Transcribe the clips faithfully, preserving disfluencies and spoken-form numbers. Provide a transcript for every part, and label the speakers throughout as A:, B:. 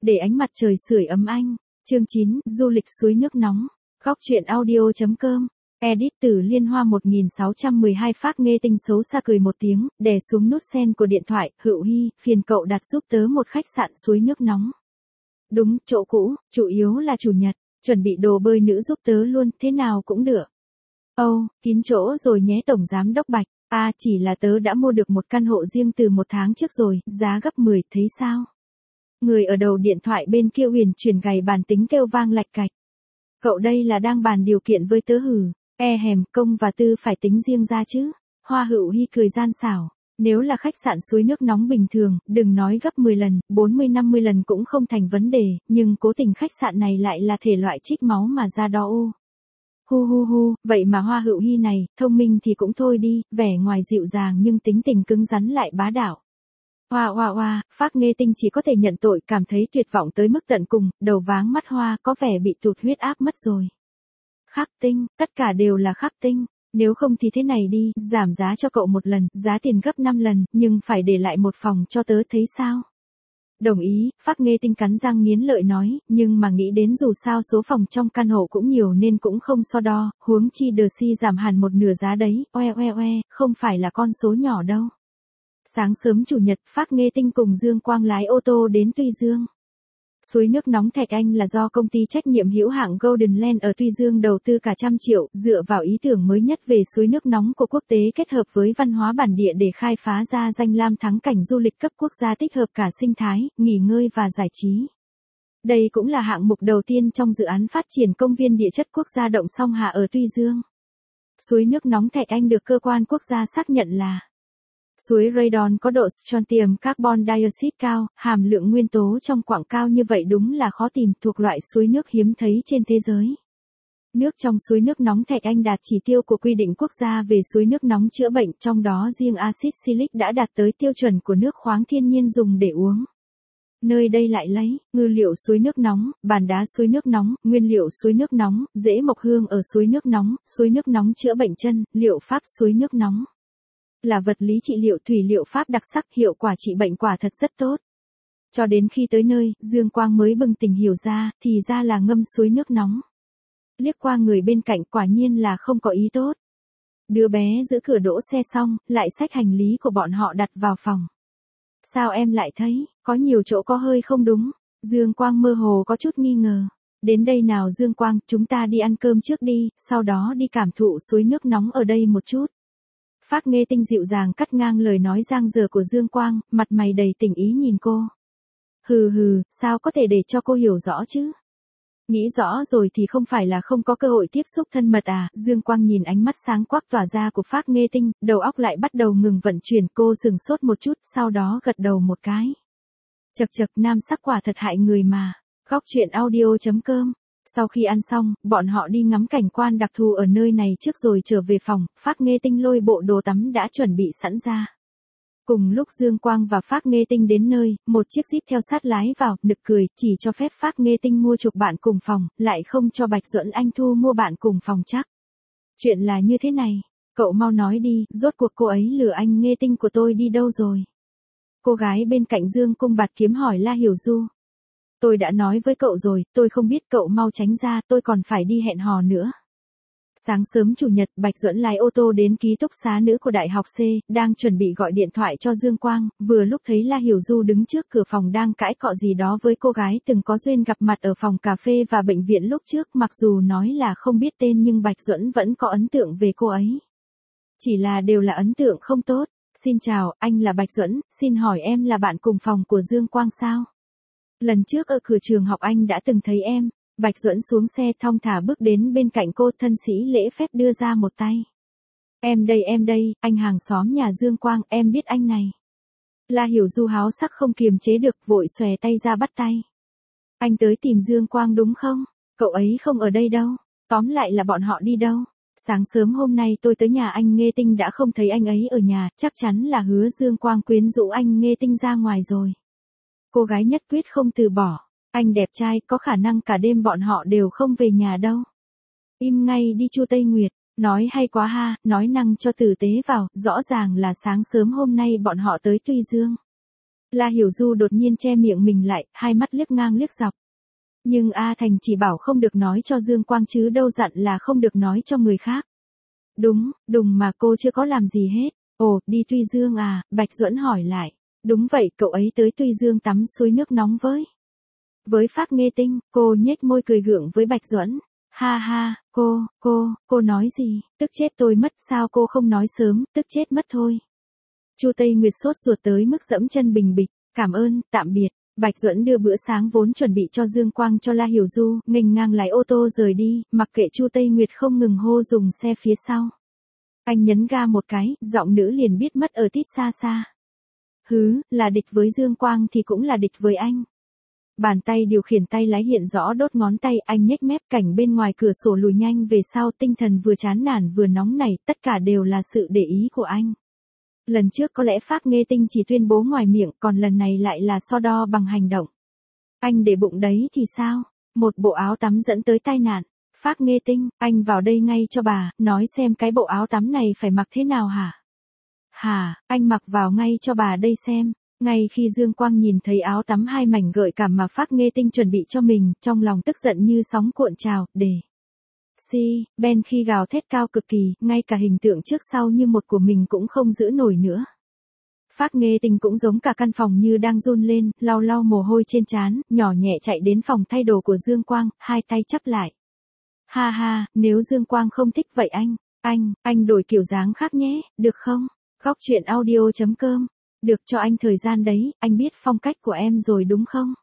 A: Để ánh mặt trời sưởi ấm anh. Chương chín, du lịch suối nước nóng. Góc truyện audio.com. Edit từ Liên Hoa một nghìn sáu trăm mười hai. Phác Nghê Tinh xấu xa cười một tiếng, đè xuống nút send của điện thoại. Hữu Hi, phiền cậu đặt giúp tớ một khách sạn suối nước nóng. Đúng, chỗ cũ, chủ yếu là chủ nhật. Chuẩn bị đồ bơi nữ giúp tớ luôn, thế nào cũng được. Âu, oh, kín chỗ rồi nhé Tổng Giám Đốc Bạch. À, chỉ là tớ đã mua được một căn hộ riêng từ một tháng trước rồi, giá gấp mười, thấy sao? Người ở đầu điện thoại bên kia huyền chuyển gầy bàn tính kêu vang lạch cạch. Cậu đây là đang bàn điều kiện với tớ hử? E hèm, công và tư phải tính riêng ra chứ. Hoa Hữu Hi cười gian xảo. Nếu là khách sạn suối nước nóng bình thường, đừng nói gấp mười lần, bốn mươi năm mươi lần cũng không thành vấn đề, nhưng cố tình khách sạn này lại là thể loại trích máu mà ra đo u. Hu hu hu, vậy mà Hoa Hữu Hi này, thông minh thì cũng thôi đi, vẻ ngoài dịu dàng nhưng tính tình cứng rắn lại bá đạo. Hoa hoa hoa, Phác Nghê Tinh chỉ có thể nhận tội, cảm thấy tuyệt vọng tới mức tận cùng, đầu váng mắt hoa, có vẻ bị tụt huyết áp mất rồi. Khắc Tinh, tất cả đều là Khắc Tinh. Nếu không thì thế này đi, giảm giá cho cậu một lần, giá tiền gấp năm lần, nhưng phải để lại một phòng cho tớ thấy sao? Đồng ý, Phác Nghê Tinh cắn răng nghiến lợi nói, nhưng mà nghĩ đến dù sao số phòng trong căn hộ cũng nhiều nên cũng không so đo, huống chi đờ si giảm hẳn một nửa giá đấy, oe oe oe, không phải là con số nhỏ đâu. Sáng sớm chủ nhật, Phác Nghê Tinh cùng Dương Quang lái ô tô đến Tuy Dương. Suối nước nóng Thạch Anh là do công ty trách nhiệm hữu hạn Golden Land ở Tuy Dương đầu tư cả trăm triệu, dựa vào ý tưởng mới nhất về suối nước nóng của quốc tế kết hợp với văn hóa bản địa để khai phá ra danh lam thắng cảnh du lịch cấp quốc gia tích hợp cả sinh thái, nghỉ ngơi và giải trí. Đây cũng là hạng mục đầu tiên trong dự án phát triển công viên địa chất quốc gia Động Song Hà ở Tuy Dương. Suối nước nóng Thạch Anh được cơ quan quốc gia xác nhận là suối radon có độ strontium carbon dioxide cao, hàm lượng nguyên tố trong quặng cao như vậy đúng là khó tìm, thuộc loại suối nước hiếm thấy trên thế giới. Nước trong suối nước nóng Thạch Anh đạt chỉ tiêu của quy định quốc gia về suối nước nóng chữa bệnh, trong đó riêng axit silic đã đạt tới tiêu chuẩn của nước khoáng thiên nhiên dùng để uống. Nơi đây lại lấy ngư liệu suối nước nóng, bàn đá suối nước nóng, nguyên liệu suối nước nóng, rễ mộc hương ở suối nước nóng, suối nước nóng chữa bệnh chân, liệu pháp suối nước nóng. Là vật lý trị liệu thủy liệu pháp đặc sắc, hiệu quả trị bệnh quả thật rất tốt. Cho đến khi tới nơi, Dương Quang mới bừng tỉnh hiểu ra, thì ra là ngâm suối nước nóng. Liếc qua người bên cạnh, quả nhiên là không có ý tốt. Đứa bé giữ cửa đỗ xe xong, lại xách hành lý của bọn họ đặt vào phòng. Sao em lại thấy, có nhiều chỗ có hơi không đúng? Dương Quang mơ hồ có chút nghi ngờ. Đến đây nào Dương Quang, chúng ta đi ăn cơm trước đi, sau đó đi cảm thụ suối nước nóng ở đây một chút. Phác Nghê Tinh dịu dàng cắt ngang lời nói giang dở của Dương Quang, mặt mày đầy tình ý nhìn cô. Hừ hừ, sao có thể để cho cô hiểu rõ chứ? Nghĩ rõ rồi thì không phải là không có cơ hội tiếp xúc thân mật à? Dương Quang nhìn ánh mắt sáng quắc tỏa ra của Phác Nghê Tinh, đầu óc lại bắt đầu ngừng vận chuyển, cô sừng sốt một chút, sau đó gật đầu một cái. Chật chật, nam sắc quả thật hại người mà. Góc truyện audio.com. Sau khi ăn xong, bọn họ đi ngắm cảnh quan đặc thù ở nơi này trước rồi trở về phòng, Phác Nghê Tinh lôi bộ đồ tắm đã chuẩn bị sẵn ra. Cùng lúc Dương Quang và Phác Nghê Tinh đến nơi, một chiếc Jeep theo sát lái vào, nực cười, chỉ cho phép Phác Nghê Tinh mua chuộc bạn cùng phòng, lại không cho Bạch Duẫn Anh Thu mua bạn cùng phòng chắc. Chuyện là như thế này, cậu mau nói đi, rốt cuộc cô ấy lừa anh Nghê Tinh của tôi đi đâu rồi? Cô gái bên cạnh Dương Cung Bạt Kiếm hỏi La Hiểu Du. Tôi đã nói với cậu rồi, tôi không biết, cậu mau tránh ra, tôi còn phải đi hẹn hò nữa. Sáng sớm chủ nhật, Bạch Duẫn lái ô tô đến ký túc xá nữ của Đại học C, đang chuẩn bị gọi điện thoại cho Dương Quang, vừa lúc thấy La Hiểu Du đứng trước cửa phòng đang cãi cọ gì đó với cô gái từng có duyên gặp mặt ở phòng cà phê và bệnh viện lúc trước, mặc dù nói là không biết tên nhưng Bạch Duẫn vẫn có ấn tượng về cô ấy. Chỉ là đều là ấn tượng không tốt. Xin chào, anh là Bạch Duẫn, xin hỏi em là bạn cùng phòng của Dương Quang sao? Lần trước ở cửa trường học anh đã từng thấy em. Bạch Duẫn xuống xe thong thả bước đến bên cạnh cô, thân sĩ lễ phép đưa ra một tay. Em đây em đây, anh hàng xóm nhà Dương Quang, em biết anh này. La Hiểu Du háo sắc không kiềm chế được, vội xòe tay ra bắt tay. Anh tới tìm Dương Quang đúng không? Cậu ấy không ở đây đâu. Tóm lại là bọn họ đi đâu? Sáng sớm hôm nay tôi tới nhà anh Nghê Tinh đã không thấy anh ấy ở nhà, chắc chắn là hứa Dương Quang quyến rũ anh Nghê Tinh ra ngoài rồi. Cô gái nhất quyết không từ bỏ. Anh đẹp trai, có khả năng cả đêm bọn họ đều không về nhà đâu. Im ngay đi Chu Tây Nguyệt, nói hay quá ha, nói năng cho tử tế vào, rõ ràng là sáng sớm hôm nay bọn họ tới Tuy Dương. La Hiểu Du đột nhiên che miệng mình lại, hai mắt liếc ngang liếc dọc. Nhưng A Thành chỉ bảo không được nói cho Dương Quang chứ đâu dặn là không được nói cho người khác. Đúng, đùng mà cô chưa có làm gì hết. Ồ, đi Tuy Dương à, Bạch Duẫn hỏi lại. Đúng vậy, cậu ấy tới Tuy Dương tắm suối nước nóng với. Với Phác Nghê Tinh, cô nhếch môi cười gượng với Bạch Duẫn. Ha ha, cô, cô, cô nói gì, tức chết tôi mất, sao cô không nói sớm, tức chết mất thôi. Chu Tây Nguyệt sốt ruột tới mức dẫm chân bình bịch, cảm ơn, tạm biệt. Bạch Duẫn đưa bữa sáng vốn chuẩn bị cho Dương Quang cho La Hiểu Du, nghênh ngang lái ô tô rời đi, mặc kệ Chu Tây Nguyệt không ngừng hô dùng xe phía sau. Anh nhấn ga một cái, giọng nữ liền biết mất ở tít xa xa. Hứ, là địch với Dương Quang thì cũng là địch với anh. Bàn tay điều khiển tay lái hiện rõ đốt ngón tay, anh nhếch mép, cảnh bên ngoài cửa sổ lùi nhanh về sau, tinh thần vừa chán nản vừa nóng nảy, tất cả đều là sự để ý của anh. Lần trước có lẽ Phác Nghê Tinh chỉ tuyên bố ngoài miệng, còn lần này lại là so đo bằng hành động. Anh để bụng đấy thì sao? Một bộ áo tắm dẫn tới tai nạn. Phác Nghê Tinh, anh vào đây ngay cho bà, nói xem cái bộ áo tắm này phải mặc thế nào hả? Hả, anh mặc vào ngay cho bà đây xem. Ngay khi Dương Quang nhìn thấy áo tắm hai mảnh gợi cảm mà Phác Nghê Tinh chuẩn bị cho mình, trong lòng tức giận như sóng cuộn trào, để. Si, Ben khi gào thét cao cực kỳ, ngay cả hình tượng trước sau như một của mình cũng không giữ nổi nữa. Phác Nghê Tinh cũng giống cả căn phòng như đang run lên, lau lau mồ hôi trên trán, nhỏ nhẹ chạy đến phòng thay đồ của Dương Quang, hai tay chắp lại. Ha ha, nếu Dương Quang không thích vậy anh, anh, anh đổi kiểu dáng khác nhé, được không? Góc truyện audio chấm com. Được, cho anh thời gian đấy, anh biết phong cách của em rồi đúng không?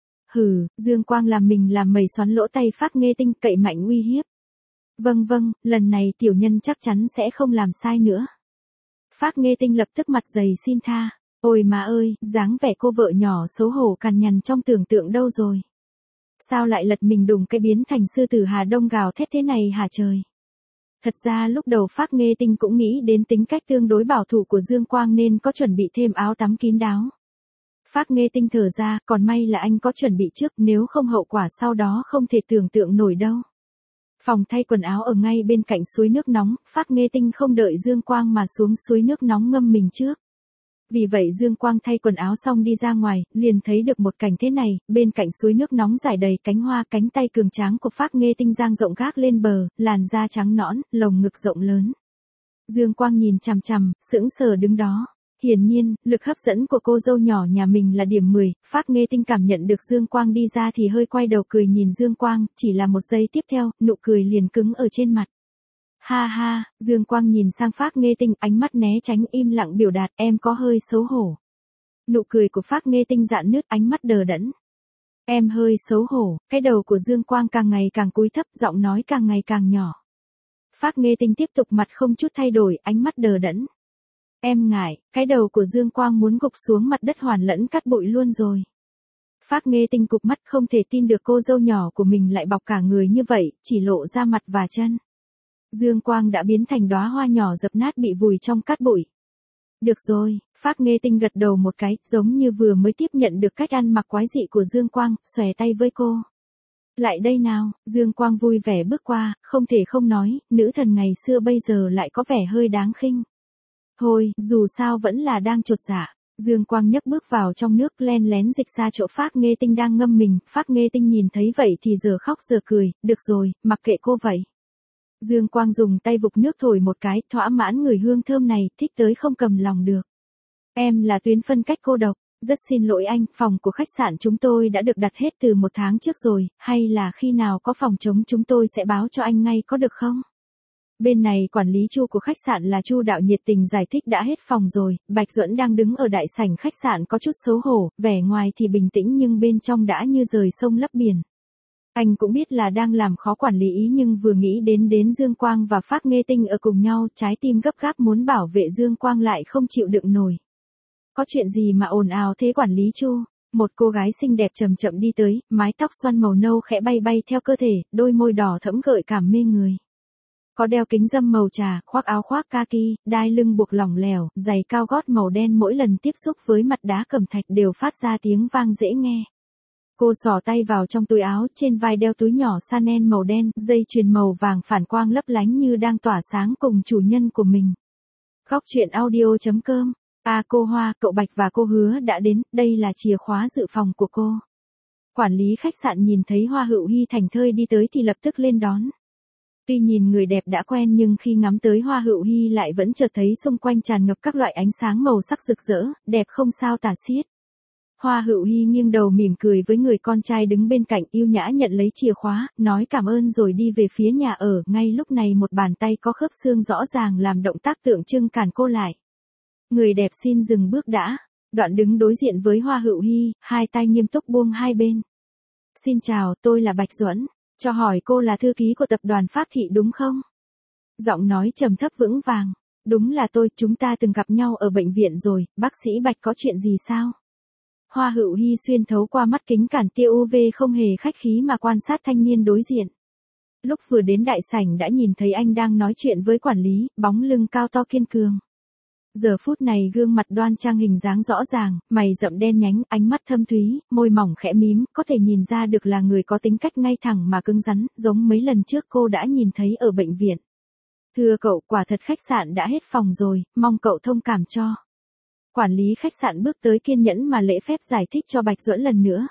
A: Hừ, Dương Quang làm mình làm mẩy xoắn lỗ tay Phác Nghê Tinh, cậy mạnh uy hiếp. Vâng vâng, lần này tiểu nhân chắc chắn sẽ không làm sai nữa. Phác Nghê Tinh lập tức mặt dày xin tha. Ôi má ơi, dáng vẻ cô vợ nhỏ xấu hổ cằn nhằn trong tưởng tượng đâu rồi? Sao lại lật mình đùng cái biến thành sư tử Hà Đông gào thét thế này hả trời? Thật ra lúc đầu Phác Nghê Tinh cũng nghĩ đến tính cách tương đối bảo thủ của Dương Quang nên có chuẩn bị thêm áo tắm kín đáo. Phác Nghê Tinh thở ra, còn may là anh có chuẩn bị trước, nếu không hậu quả sau đó không thể tưởng tượng nổi đâu. Phòng thay quần áo ở ngay bên cạnh suối nước nóng, Phác Nghê Tinh không đợi Dương Quang mà xuống suối nước nóng ngâm mình trước. Vì vậy Dương Quang thay quần áo xong đi ra ngoài, liền thấy được một cảnh thế này, bên cạnh suối nước nóng rải đầy cánh hoa, cánh tay cường tráng của Phác Nghê Tinh dang rộng gác lên bờ, làn da trắng nõn, lồng ngực rộng lớn. Dương Quang nhìn chằm chằm, sững sờ đứng đó. Hiển nhiên, lực hấp dẫn của cô dâu nhỏ nhà mình là điểm mười, Phác Nghê Tinh cảm nhận được Dương Quang đi ra thì hơi quay đầu cười nhìn Dương Quang, chỉ là một giây tiếp theo, nụ cười liền cứng ở trên mặt. Ha ha, Dương Quang nhìn sang Phác Nghê Tinh, ánh mắt né tránh im lặng biểu đạt, em có hơi xấu hổ. Nụ cười của Phác Nghê Tinh rạn nứt, ánh mắt đờ đẫn. Em hơi xấu hổ, cái đầu của Dương Quang càng ngày càng cúi thấp, giọng nói càng ngày càng nhỏ. Phác Nghê Tinh tiếp tục mặt không chút thay đổi, ánh mắt đờ đẫn. Em ngại, cái đầu của Dương Quang muốn gục xuống mặt đất hoàn lẫn cát bụi luôn rồi. Phác Nghê Tinh cụp mắt không thể tin được cô dâu nhỏ của mình lại bọc cả người như vậy, chỉ lộ ra mặt và chân. Dương Quang đã biến thành đóa hoa nhỏ dập nát bị vùi trong cát bụi. Được rồi, Phác Nghê Tinh gật đầu một cái, giống như vừa mới tiếp nhận được cách ăn mặc quái dị của Dương Quang, xòe tay với cô. Lại đây nào, Dương Quang vui vẻ bước qua, không thể không nói, nữ thần ngày xưa bây giờ lại có vẻ hơi đáng khinh. Thôi, dù sao vẫn là đang chột dạ. Dương Quang nhấc bước vào trong nước, len lén dịch ra chỗ Phác Nghê Tinh đang ngâm mình, Phác Nghê Tinh nhìn thấy vậy thì giờ khóc giờ cười, được rồi, mặc kệ cô vậy. Dương Quang dùng tay vục nước thổi một cái, thỏa mãn người hương thơm này, thích tới không cầm lòng được. Em là tuyến phân cách cô độc, rất xin lỗi anh, phòng của khách sạn chúng tôi đã được đặt hết từ một tháng trước rồi, hay là khi nào có phòng trống chúng tôi sẽ báo cho anh ngay có được không? Bên này quản lý Chu của khách sạn là Chu Đạo nhiệt tình giải thích đã hết phòng rồi, Bạch Duẫn đang đứng ở đại sảnh khách sạn có chút xấu hổ, vẻ ngoài thì bình tĩnh nhưng bên trong đã như rời sông lấp biển. Anh cũng biết là đang làm khó quản lý ý nhưng vừa nghĩ đến đến Dương Quang và Phác Nghê Tinh ở cùng nhau, trái tim gấp gáp muốn bảo vệ Dương Quang lại không chịu đựng nổi. Có chuyện gì mà ồn ào thế quản lý Chu? Một cô gái xinh đẹp chậm chậm đi tới, mái tóc xoăn màu nâu khẽ bay bay theo cơ thể, đôi môi đỏ thẫm gợi cảm mê người. Có đeo kính râm màu trà, khoác áo khoác kaki, đai lưng buộc lỏng lẻo, giày cao gót màu đen, mỗi lần tiếp xúc với mặt đá cẩm thạch đều phát ra tiếng vang dễ nghe. Cô xỏ tay vào trong túi áo, trên vai đeo túi nhỏ Chanel màu đen, dây chuyền màu vàng phản quang lấp lánh như đang tỏa sáng cùng chủ nhân của mình. Góc truyện audio chấm com À cô Hoa, cậu Bạch và cô Hứa đã đến, đây là chìa khóa dự phòng của cô. Quản lý khách sạn nhìn thấy Hoa Hữu Hi thành thơi đi tới thì lập tức lên đón. Tuy nhìn người đẹp đã quen nhưng khi ngắm tới Hoa Hữu Hi lại vẫn chợt thấy xung quanh tràn ngập các loại ánh sáng màu sắc rực rỡ, đẹp không sao tả xiết. Hoa Hữu Hi nghiêng đầu mỉm cười với người con trai đứng bên cạnh, yêu nhã nhận lấy chìa khóa, nói cảm ơn rồi đi về phía nhà ở. Ngay lúc này một bàn tay có khớp xương rõ ràng làm động tác tượng trưng cản cô lại. Người đẹp xin dừng bước đã, đoạn đứng đối diện với Hoa Hữu Hi, hai tay nghiêm túc buông hai bên. Xin chào, tôi là Bạch Duẫn, cho hỏi cô là thư ký của tập đoàn Pháp Thị đúng không? Giọng nói trầm thấp vững vàng, đúng là tôi, chúng ta từng gặp nhau ở bệnh viện rồi, bác sĩ Bạch có chuyện gì sao? Hoa Hữu Hi xuyên thấu qua mắt kính cản tia u vê không hề khách khí mà quan sát thanh niên đối diện. Lúc vừa đến đại sảnh đã nhìn thấy anh đang nói chuyện với quản lý, bóng lưng cao to kiên cường. Giờ phút này gương mặt đoan trang hình dáng rõ ràng, mày rậm đen nhánh, ánh mắt thâm thúy, môi mỏng khẽ mím, có thể nhìn ra được là người có tính cách ngay thẳng mà cứng rắn, giống mấy lần trước cô đã nhìn thấy ở bệnh viện. Thưa cậu, quả thật khách sạn đã hết phòng rồi, mong cậu thông cảm cho. Quản lý khách sạn bước tới kiên nhẫn mà lễ phép giải thích cho Bạch Duẫn lần nữa.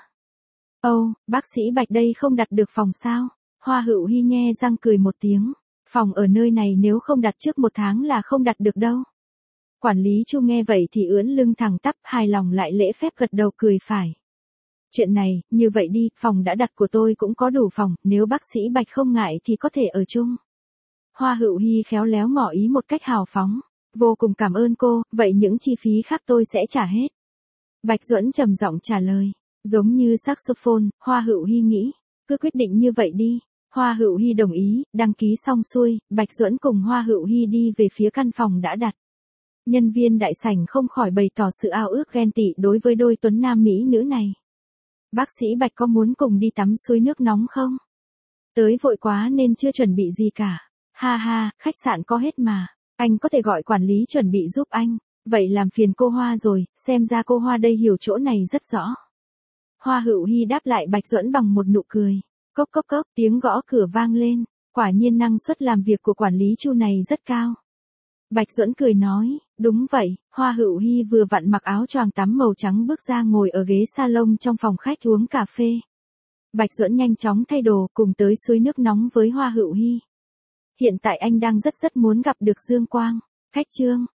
A: Âu, oh, bác sĩ Bạch đây không đặt được phòng sao? Hoa Hữu Hi nhe răng cười một tiếng. Phòng ở nơi này nếu không đặt trước một tháng là không đặt được đâu. Quản lý Chu nghe vậy thì ưỡn lưng thẳng tắp, hài lòng lại lễ phép gật đầu cười phải. Chuyện này, như vậy đi, phòng đã đặt của tôi cũng có đủ phòng, nếu bác sĩ Bạch không ngại thì có thể ở chung. Hoa Hữu Hi khéo léo ngỏ ý một cách hào phóng. Vô cùng cảm ơn cô, vậy những chi phí khác tôi sẽ trả hết. Bạch Duẫn trầm giọng trả lời, giống như saxophone. Hoa Hữu Hi nghĩ, cứ quyết định như vậy đi. Hoa Hữu Hi đồng ý, đăng ký xong xuôi, Bạch Duẫn cùng Hoa Hữu Hi đi về phía căn phòng đã đặt. Nhân viên đại sảnh không khỏi bày tỏ sự ao ước ghen tị đối với đôi tuấn nam mỹ nữ này. Bác sĩ Bạch có muốn cùng đi tắm suối nước nóng không? Tới vội quá nên chưa chuẩn bị gì cả. Ha ha, khách sạn có hết mà. Anh có thể gọi quản lý chuẩn bị giúp anh. Vậy làm phiền cô Hoa rồi, xem ra cô Hoa đây hiểu chỗ này rất rõ. Hoa Hữu Hi đáp lại Bạch Duẫn bằng một nụ cười. Cốc cốc cốc, tiếng gõ cửa vang lên. Quả nhiên năng suất làm việc của quản lý Chu này rất cao. Bạch Duẫn cười nói, đúng vậy. Hoa Hữu Hi vừa vặn mặc áo choàng tắm màu trắng bước ra ngồi ở ghế salon trong phòng khách uống cà phê. Bạch Duẫn nhanh chóng thay đồ cùng tới suối nước nóng với Hoa Hữu Hi. Hiện tại anh đang rất rất muốn gặp được Dương Quang. Khách Trương,